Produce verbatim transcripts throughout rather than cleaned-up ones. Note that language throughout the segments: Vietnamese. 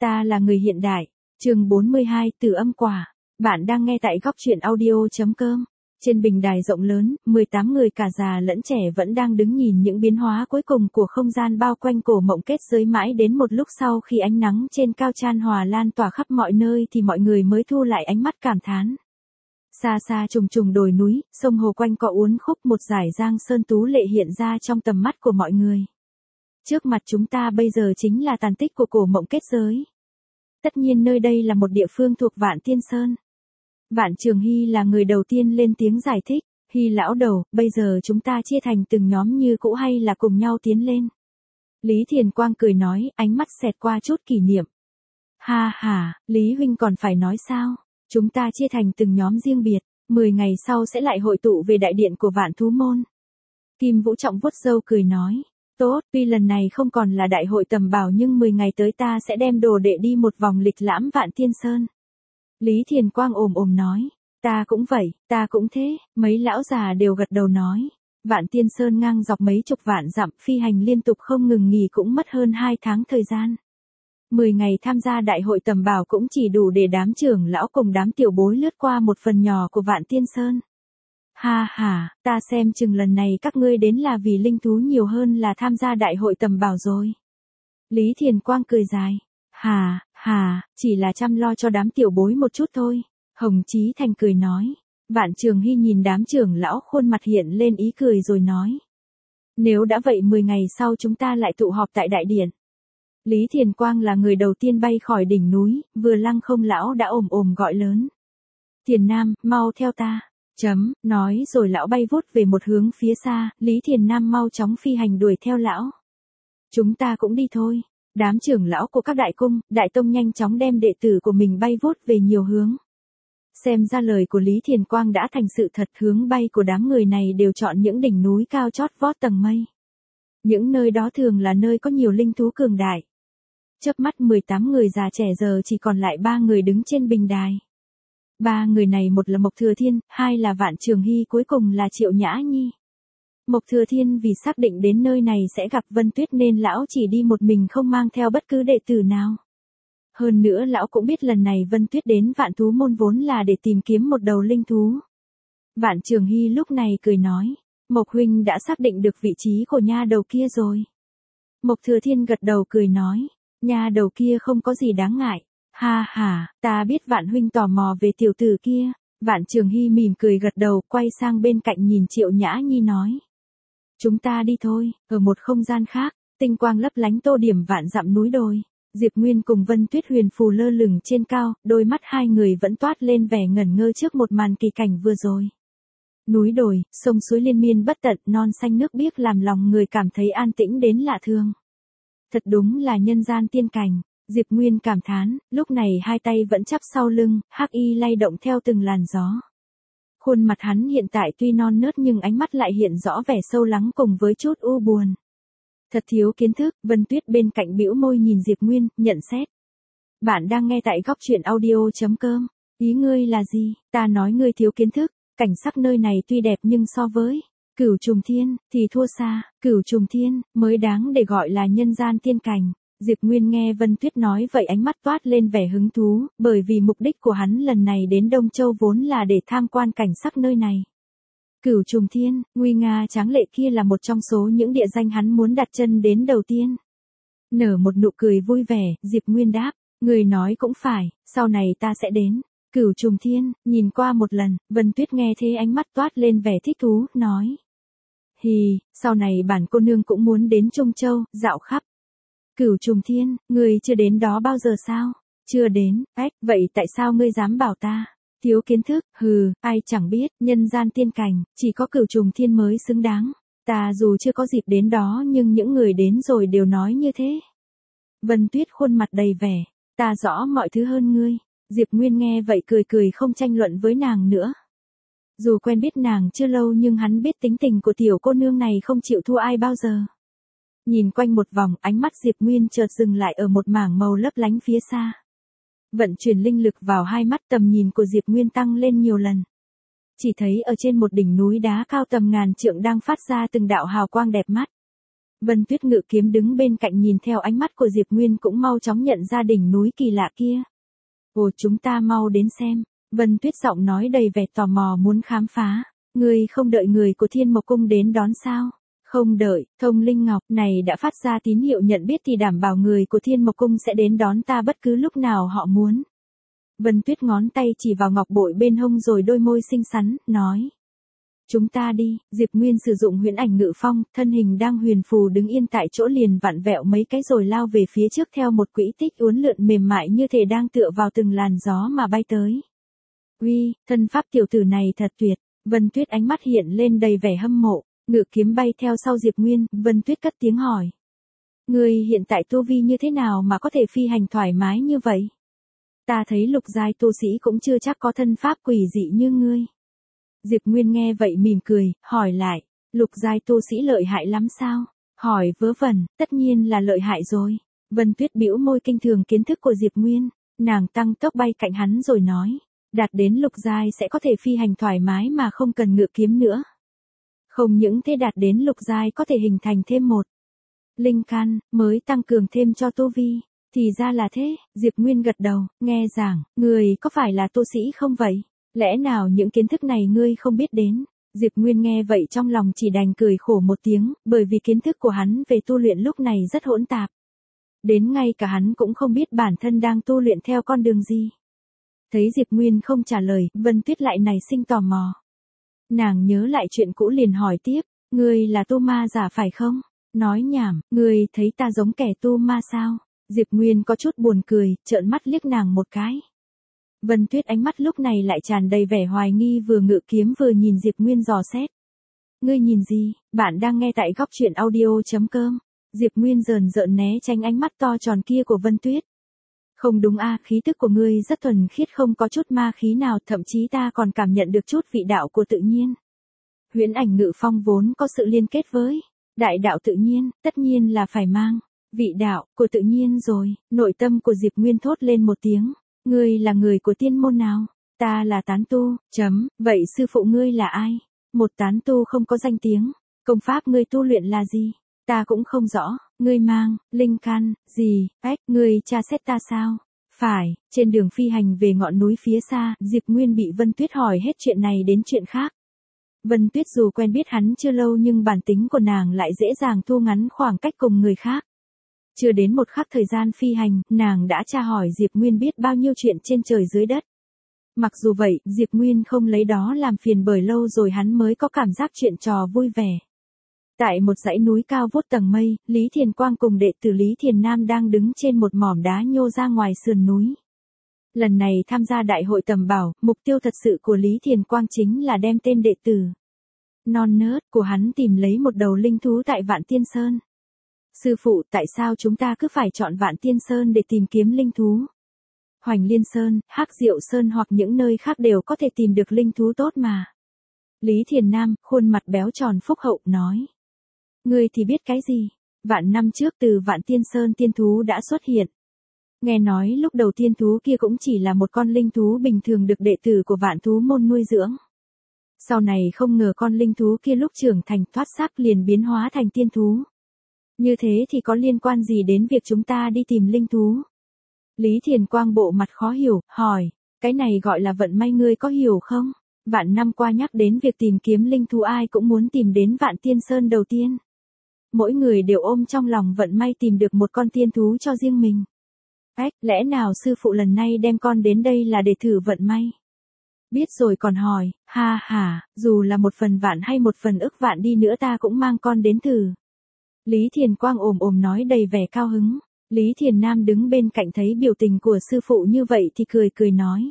Ta là người hiện đại. Chương bốn mươi hai, Từ âm quả. Bạn đang nghe tại góc truyện audio chấm com. Trên bình đài rộng lớn, mười tám người cả già lẫn trẻ vẫn đang đứng nhìn những biến hóa cuối cùng của không gian bao quanh cổ mộng kết giới mãi đến một lúc sau khi ánh nắng trên cao chan hòa lan tỏa khắp mọi nơi thì mọi người mới thu lại ánh mắt cảm thán. Xa xa trùng trùng đồi núi, sông hồ quanh co uốn khúc một dải giang sơn tú lệ hiện ra trong tầm mắt của mọi người. Trước mặt chúng ta bây giờ chính là tàn tích của cổ mộng kết giới. Tất nhiên nơi đây là một địa phương thuộc Vạn Tiên Sơn. Vạn Trường Hy là người đầu tiên lên tiếng giải thích. Hy lão đầu, bây giờ chúng ta chia thành từng nhóm như cũ hay là cùng nhau tiến lên? Lý Thiền Quang cười nói, ánh mắt xẹt qua chút kỷ niệm. Ha ha, Lý huynh còn phải nói sao? Chúng ta chia thành từng nhóm riêng biệt, mười ngày sau sẽ lại hội tụ về đại điện của Vạn Thú Môn. Kim Vũ Trọng vuốt râu cười nói. Tốt, tuy lần này không còn là đại hội tầm bảo nhưng mười ngày tới ta sẽ đem đồ đệ đi một vòng lịch lãm Vạn Tiên Sơn. Lý Thiền Quang ồm ồm nói. Ta cũng vậy, ta cũng thế, mấy lão già đều gật đầu nói. Vạn Tiên Sơn ngang dọc mấy chục vạn dặm phi hành liên tục không ngừng nghỉ cũng mất hơn hai tháng thời gian. Mười ngày tham gia đại hội tầm bảo cũng chỉ đủ để đám trưởng lão cùng đám tiểu bối lướt qua một phần nhỏ của Vạn Tiên Sơn. Ha ha, ta xem chừng lần này các ngươi đến là vì linh thú nhiều hơn là tham gia đại hội tầm bảo rồi. Lý Thiền Quang cười dài. Hà, hà, chỉ là chăm lo cho đám tiểu bối một chút thôi. Hồng Chí Thành cười nói. Vạn Trường Hy nhìn đám trưởng lão khuôn mặt hiện lên ý cười rồi nói. Nếu đã vậy mười ngày sau chúng ta lại tụ họp tại đại điện. Lý Thiền Quang là người đầu tiên bay khỏi đỉnh núi, vừa lăng không lão đã ồm ồm gọi lớn. Thiền Nam, mau theo ta. Chấm, nói rồi lão bay vút về một hướng phía xa, Lý Thiền Nam mau chóng phi hành đuổi theo lão. Chúng ta cũng đi thôi. Đám trưởng lão của các đại cung, đại tông nhanh chóng đem đệ tử của mình bay vút về nhiều hướng. Xem ra lời của Lý Thiền Quang đã thành sự thật, hướng bay của đám người này đều chọn những đỉnh núi cao chót vót tầng mây. Những nơi đó thường là nơi có nhiều linh thú cường đại. Chớp mắt mười tám người già trẻ giờ chỉ còn lại ba người đứng trên bình đài. Ba người này một là Mộc Thừa Thiên, hai là Vạn Trường Hy, cuối cùng là Triệu Nhã Nhi. Mộc Thừa Thiên vì xác định đến nơi này sẽ gặp Vân Tuyết nên lão chỉ đi một mình không mang theo bất cứ đệ tử nào. Hơn nữa lão cũng biết lần này Vân Tuyết đến Vạn Thú Môn vốn là để tìm kiếm một đầu linh thú. Vạn Trường Hy lúc này cười nói, Mộc huynh đã xác định được vị trí của nha đầu kia rồi. Mộc Thừa Thiên gật đầu cười nói, nha đầu kia không có gì đáng ngại. Ha ha, ta biết Vạn huynh tò mò về tiểu tử kia. Vạn Trường Hy mỉm cười gật đầu, quay sang bên cạnh nhìn Triệu Nhã Nhi nói. Chúng ta đi thôi. Ở một không gian khác, tinh quang lấp lánh tô điểm vạn dặm núi đồi. Diệp Nguyên cùng Vân Tuyết huyền phù lơ lửng trên cao, đôi mắt hai người vẫn toát lên vẻ ngẩn ngơ trước một màn kỳ cảnh vừa rồi. Núi đồi, sông suối liên miên bất tận, non xanh nước biếc làm lòng người cảm thấy an tĩnh đến lạ thường. Thật đúng là nhân gian tiên cảnh. Diệp Nguyên cảm thán, lúc này hai tay vẫn chắp sau lưng, hắc y lay động theo từng làn gió. Khuôn mặt hắn hiện tại tuy non nớt nhưng ánh mắt lại hiện rõ vẻ sâu lắng cùng với chút u buồn. Thật thiếu kiến thức, Vân Tuyết bên cạnh bĩu môi nhìn Diệp Nguyên, nhận xét. Bạn đang nghe tại góc truyện audio chấm com. Ý ngươi là gì? Ta nói ngươi thiếu kiến thức, cảnh sắc nơi này tuy đẹp nhưng so với Cửu Trùng Thiên thì thua xa, Cửu Trùng Thiên mới đáng để gọi là nhân gian tiên cảnh. Diệp Nguyên nghe Vân Tuyết nói vậy ánh mắt toát lên vẻ hứng thú, bởi vì mục đích của hắn lần này đến Đông Châu vốn là để tham quan cảnh sắc nơi này. Cửu Trùng Thiên, nguy nga tráng lệ kia là một trong số những địa danh hắn muốn đặt chân đến đầu tiên. Nở một nụ cười vui vẻ, Diệp Nguyên đáp, người nói cũng phải, sau này ta sẽ đến. Cửu Trùng Thiên, nhìn qua một lần, Vân Tuyết nghe thế ánh mắt toát lên vẻ thích thú, nói. Hì, sau này bản cô nương cũng muốn đến Trung Châu, dạo khắp. Cửu Trùng Thiên, ngươi chưa đến đó bao giờ sao? Chưa đến, ếch, vậy tại sao ngươi dám bảo ta? Thiếu kiến thức, hừ, ai chẳng biết, nhân gian tiên cảnh, chỉ có Cửu Trùng Thiên mới xứng đáng. Ta dù chưa có dịp đến đó nhưng những người đến rồi đều nói như thế. Vân Tuyết khuôn mặt đầy vẻ, ta rõ mọi thứ hơn ngươi. Diệp Nguyên nghe vậy cười cười không tranh luận với nàng nữa. Dù quen biết nàng chưa lâu nhưng hắn biết tính tình của tiểu cô nương này không chịu thua ai bao giờ. Nhìn quanh một vòng, ánh mắt Diệp Nguyên chợt dừng lại ở một mảng màu lấp lánh phía xa. Vận chuyển linh lực vào hai mắt, tầm nhìn của Diệp Nguyên tăng lên nhiều lần. Chỉ thấy ở trên một đỉnh núi đá cao tầm ngàn trượng đang phát ra từng đạo hào quang đẹp mắt. Vân Tuyết ngự kiếm đứng bên cạnh nhìn theo ánh mắt của Diệp Nguyên cũng mau chóng nhận ra đỉnh núi kỳ lạ kia. Ồ, chúng ta mau đến xem. Vân Tuyết giọng nói đầy vẻ tò mò muốn khám phá. Ngươi không đợi người của Thiên Mộc Cung đến đón sao? Không đợi, Thông Linh Ngọc này đã phát ra tín hiệu nhận biết thì đảm bảo người của Thiên Mộc Cung sẽ đến đón ta bất cứ lúc nào họ muốn. Vân Tuyết ngón tay chỉ vào ngọc bội bên hông rồi đôi môi xinh xắn, nói. Chúng ta đi. Diệp Nguyên sử dụng huyễn ảnh ngự phong, thân hình đang huyền phù đứng yên tại chỗ liền vặn vẹo mấy cái rồi lao về phía trước theo một quỹ tích uốn lượn mềm mại như thể đang tựa vào từng làn gió mà bay tới. Uy, thân pháp tiểu tử này thật tuyệt. Vân Tuyết ánh mắt hiện lên đầy vẻ hâm mộ, ngự kiếm bay theo sau Diệp Nguyên, Vân Tuyết cất tiếng hỏi. Ngươi hiện tại tu vi như thế nào mà có thể phi hành thoải mái như vậy? Ta thấy lục giai tu sĩ cũng chưa chắc có thân pháp quỷ dị như ngươi. Diệp Nguyên nghe vậy mỉm cười, hỏi lại, lục giai tu sĩ lợi hại lắm sao? Hỏi vớ vẩn, tất nhiên là lợi hại rồi. Vân Tuyết bĩu môi kinh thường kiến thức của Diệp Nguyên, nàng tăng tốc bay cạnh hắn rồi nói, đạt đến lục giai sẽ có thể phi hành thoải mái mà không cần ngự kiếm nữa. Không những thế đạt đến lục giai có thể hình thành thêm một linh căn, mới tăng cường thêm cho tu vi. Thì ra là thế, Diệp Nguyên gật đầu, nghe giảng, người có phải là tu sĩ không vậy? Lẽ nào những kiến thức này ngươi không biết đến? Diệp Nguyên nghe vậy trong lòng chỉ đành cười khổ một tiếng, bởi vì kiến thức của hắn về tu luyện lúc này rất hỗn tạp. Đến ngay cả hắn cũng không biết bản thân đang tu luyện theo con đường gì. Thấy Diệp Nguyên không trả lời, Vân Tuyết lại nảy sinh tò mò. Nàng nhớ lại chuyện cũ liền hỏi tiếp, ngươi là tu ma giả phải không? Nói nhảm, ngươi thấy ta giống kẻ tu ma sao? Diệp Nguyên có chút buồn cười, trợn mắt liếc nàng một cái. Vân Tuyết ánh mắt lúc này lại tràn đầy vẻ hoài nghi vừa ngự kiếm vừa nhìn Diệp Nguyên dò xét. Ngươi nhìn gì? Bạn đang nghe tại góc truyện audio chấm com. Diệp Nguyên rờn rợn né tránh ánh mắt to tròn kia của Vân Tuyết. Không đúng a, khí tức của ngươi rất thuần khiết không có chút ma khí nào, thậm chí ta còn cảm nhận được chút vị đạo của tự nhiên. Huyễn ảnh ngự phong vốn có sự liên kết với đại đạo tự nhiên, tất nhiên là phải mang vị đạo của tự nhiên rồi. Nội tâm của Diệp Nguyên thốt lên một tiếng. Ngươi là người của tiên môn nào? Ta là tán tu, chấm, vậy sư phụ ngươi là ai? Một tán tu không có danh tiếng. Công pháp ngươi tu luyện là gì? Ta cũng không rõ. Ngươi mang linh căn gì? Ách, ngươi tra xét ta sao? Phải. Trên đường phi hành về ngọn núi phía xa, Diệp Nguyên bị Vân Tuyết hỏi hết chuyện này đến chuyện khác. Vân Tuyết dù quen biết hắn chưa lâu nhưng bản tính của nàng lại dễ dàng thu ngắn khoảng cách cùng người khác. Chưa đến một khắc thời gian phi hành, nàng đã tra hỏi Diệp Nguyên biết bao nhiêu chuyện trên trời dưới đất. Mặc dù vậy, Diệp Nguyên không lấy đó làm phiền bởi lâu rồi hắn mới có cảm giác chuyện trò vui vẻ. Tại một dãy núi cao vút tầng mây, Lý Thiền Quang cùng đệ tử Lý Thiền Nam đang đứng trên một mỏm đá nhô ra ngoài sườn núi. Lần này tham gia đại hội tầm bảo, mục tiêu thật sự của Lý Thiền Quang chính là đem tên đệ tử non nớt của hắn tìm lấy một đầu linh thú tại Vạn Tiên Sơn. Sư phụ, tại sao chúng ta cứ phải chọn Vạn Tiên Sơn để tìm kiếm linh thú? Hoành Liên Sơn, Hắc Diệu Sơn hoặc những nơi khác đều có thể tìm được linh thú tốt mà. Lý Thiền Nam, khuôn mặt béo tròn phúc hậu, nói. Ngươi thì biết cái gì? Vạn năm trước từ Vạn Tiên Sơn tiên thú đã xuất hiện. Nghe nói lúc đầu tiên thú kia cũng chỉ là một con linh thú bình thường được đệ tử của Vạn Thú môn nuôi dưỡng. Sau này không ngờ con linh thú kia lúc trưởng thành thoát xác liền biến hóa thành tiên thú. Như thế thì có liên quan gì đến việc chúng ta đi tìm linh thú? Lý Thiền Quang bộ mặt khó hiểu, hỏi, cái này gọi là vận may ngươi có hiểu không? Vạn năm qua nhắc đến việc tìm kiếm linh thú ai cũng muốn tìm đến Vạn Tiên Sơn đầu tiên. Mỗi người đều ôm trong lòng vận may tìm được một con tiên thú cho riêng mình. Ếch, lẽ nào sư phụ lần này đem con đến đây là để thử vận may? Biết rồi còn hỏi, ha ha, dù là một phần vạn hay một phần ức vạn đi nữa ta cũng mang con đến thử. Lý Thiền Quang ồm ồm nói đầy vẻ cao hứng. Lý Thiền Nam đứng bên cạnh thấy biểu tình của sư phụ như vậy thì cười cười nói.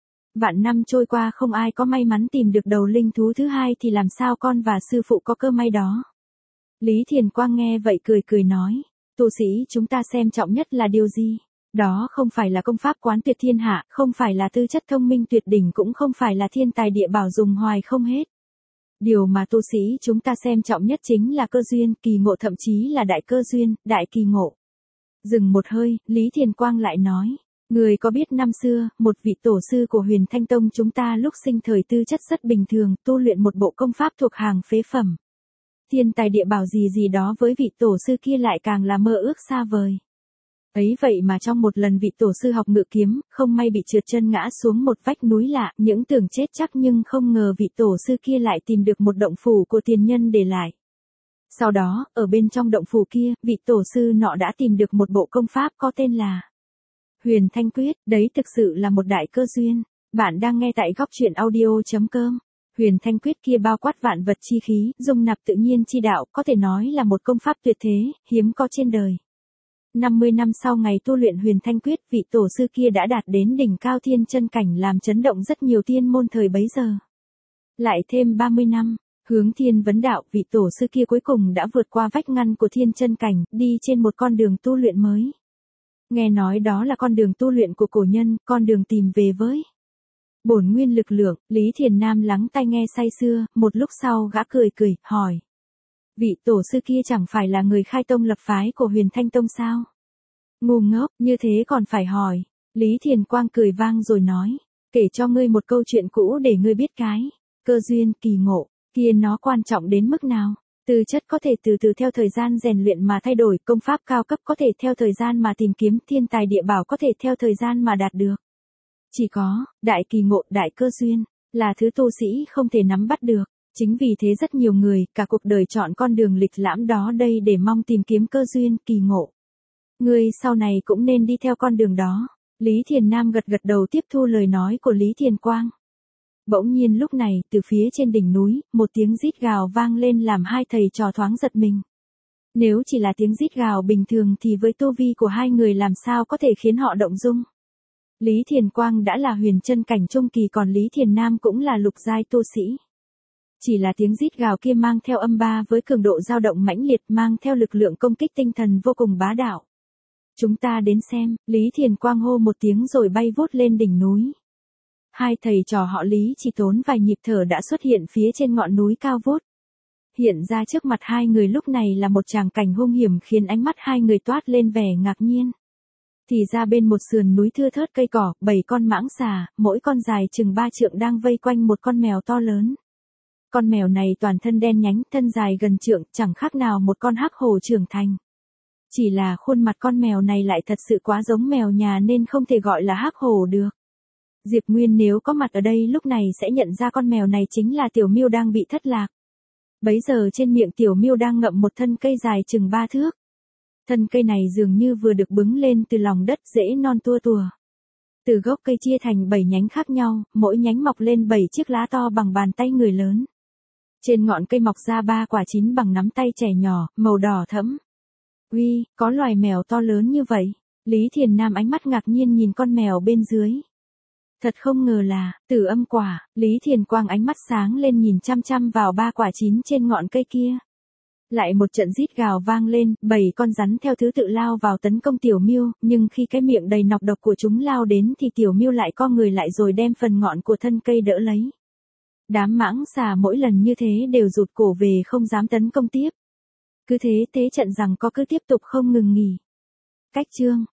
Vạn năm trôi qua không ai có may mắn tìm được đầu linh thú thứ hai thì làm sao con và sư phụ có cơ may đó. Lý Thiền Quang nghe vậy cười cười nói. Tu sĩ chúng ta xem trọng nhất là điều gì? Đó không phải là công pháp quán tuyệt thiên hạ, không phải là tư chất thông minh tuyệt đỉnh, cũng không phải là thiên tài địa bảo dùng hoài không hết. Điều mà tu sĩ chúng ta xem trọng nhất chính là cơ duyên, kỳ ngộ, thậm chí là đại cơ duyên, đại kỳ ngộ. Dừng một hơi, Lý Thiền Quang lại nói. Người có biết năm xưa, một vị tổ sư của Huyền Thanh Tông chúng ta lúc sinh thời tư chất rất bình thường, tu luyện một bộ công pháp thuộc hàng phế phẩm. thiên tài địa bảo gì gì đó với vị tổ sư kia lại càng là mơ ước xa vời. Ấy vậy mà trong một lần vị tổ sư học ngự kiếm, không may bị trượt chân ngã xuống một vách núi lạ, những tưởng chết chắc nhưng không ngờ vị tổ sư kia lại tìm được một động phủ của tiền nhân để lại. Sau đó, ở bên trong động phủ kia, vị tổ sư nọ đã tìm được một bộ công pháp có tên là Huyền Thanh Quyết, đấy thực sự là một đại cơ duyên. Bạn đang nghe tại góc truyện audio chấm com. Huyền Thanh Quyết kia bao quát vạn vật chi khí, dung nạp tự nhiên chi đạo, có thể nói là một công pháp tuyệt thế, hiếm có trên đời. năm mươi năm sau ngày tu luyện Huyền Thanh Quyết, vị tổ sư kia đã đạt đến đỉnh cao thiên chân cảnh làm chấn động rất nhiều tiên môn thời bấy giờ. Lại thêm ba mươi năm, hướng thiên vấn đạo, vị tổ sư kia cuối cùng đã vượt qua vách ngăn của thiên chân cảnh, đi trên một con đường tu luyện mới. Nghe nói đó là con đường tu luyện của cổ nhân, con đường tìm về với bổn nguyên lực lượng. Lý Thiền Nam lắng tai nghe say sưa, một lúc sau gã cười cười, hỏi. Vị tổ sư kia chẳng phải là người khai tông lập phái của Huyền Thanh Tông sao? Ngu ngốc, như thế còn phải hỏi. Lý Thiền Quang cười vang rồi nói. Kể cho ngươi một câu chuyện cũ để ngươi biết cái cơ duyên kỳ ngộ kia nó quan trọng đến mức nào. Tư chất có thể từ từ theo thời gian rèn luyện mà thay đổi, công pháp cao cấp có thể theo thời gian mà tìm kiếm, thiên tài địa bảo có thể theo thời gian mà đạt được. Chỉ có, đại kỳ ngộ, đại cơ duyên, là thứ tu sĩ không thể nắm bắt được. Chính vì thế rất nhiều người, cả cuộc đời chọn con đường lịch lãm đó đây để mong tìm kiếm cơ duyên, kỳ ngộ. Ngươi sau này cũng nên đi theo con đường đó. Lý Thiền Nam gật gật đầu tiếp thu lời nói của Lý Thiền Quang. Bỗng nhiên lúc này, từ phía trên đỉnh núi, một tiếng rít gào vang lên làm hai thầy trò thoáng giật mình. Nếu chỉ là tiếng rít gào bình thường thì với tu vi của hai người làm sao có thể khiến họ động dung. Lý Thiền Quang đã là huyền chân cảnh trung kỳ, còn Lý Thiền Nam cũng là lục giai tu sĩ. Chỉ là tiếng rít gào kia mang theo âm ba với cường độ dao động mãnh liệt, mang theo lực lượng công kích tinh thần vô cùng bá đạo. Chúng ta đến xem, Lý Thiền Quang hô một tiếng rồi bay vút lên đỉnh núi. Hai thầy trò họ Lý chỉ tốn vài nhịp thở đã xuất hiện phía trên ngọn núi cao vút. Hiện ra trước mặt hai người lúc này là một tràng cảnh hung hiểm khiến ánh mắt hai người toát lên vẻ ngạc nhiên. Thì ra bên một sườn núi thưa thớt cây cỏ, bảy con mãng xà, mỗi con dài chừng ba trượng đang vây quanh một con mèo to lớn. Con mèo này toàn thân đen nhánh, thân dài gần trượng, chẳng khác nào một con hắc hổ trưởng thành. Chỉ là khuôn mặt con mèo này lại thật sự quá giống mèo nhà nên không thể gọi là hắc hổ được. Diệp Nguyên nếu có mặt ở đây lúc này sẽ nhận ra con mèo này chính là Tiểu Miêu đang bị thất lạc. Bấy giờ trên miệng Tiểu Miêu đang ngậm một thân cây dài chừng ba thước. Thân cây này dường như vừa được bứng lên từ lòng đất, rễ non tua tùa. Từ gốc cây chia thành bảy nhánh khác nhau, mỗi nhánh mọc lên bảy chiếc lá to bằng bàn tay người lớn. Trên ngọn cây mọc ra ba quả chín bằng nắm tay trẻ nhỏ, màu đỏ thẫm. Uy, có loài mèo to lớn như vậy. Lý Thiền Nam ánh mắt ngạc nhiên nhìn con mèo bên dưới. Thật không ngờ là, Tử Âm quả. Lý Thiền Quang ánh mắt sáng lên nhìn chăm chăm vào ba quả chín trên ngọn cây kia. Lại một trận rít gào vang lên, bảy con rắn theo thứ tự lao vào tấn công Tiểu Miêu, nhưng khi cái miệng đầy nọc độc của chúng lao đến thì Tiểu Miêu lại co người lại rồi đem phần ngọn của thân cây đỡ lấy. Đám mãng xà mỗi lần như thế đều rụt cổ về không dám tấn công tiếp. Cứ thế thế trận rằng có cứ tiếp tục không ngừng nghỉ. Cách chương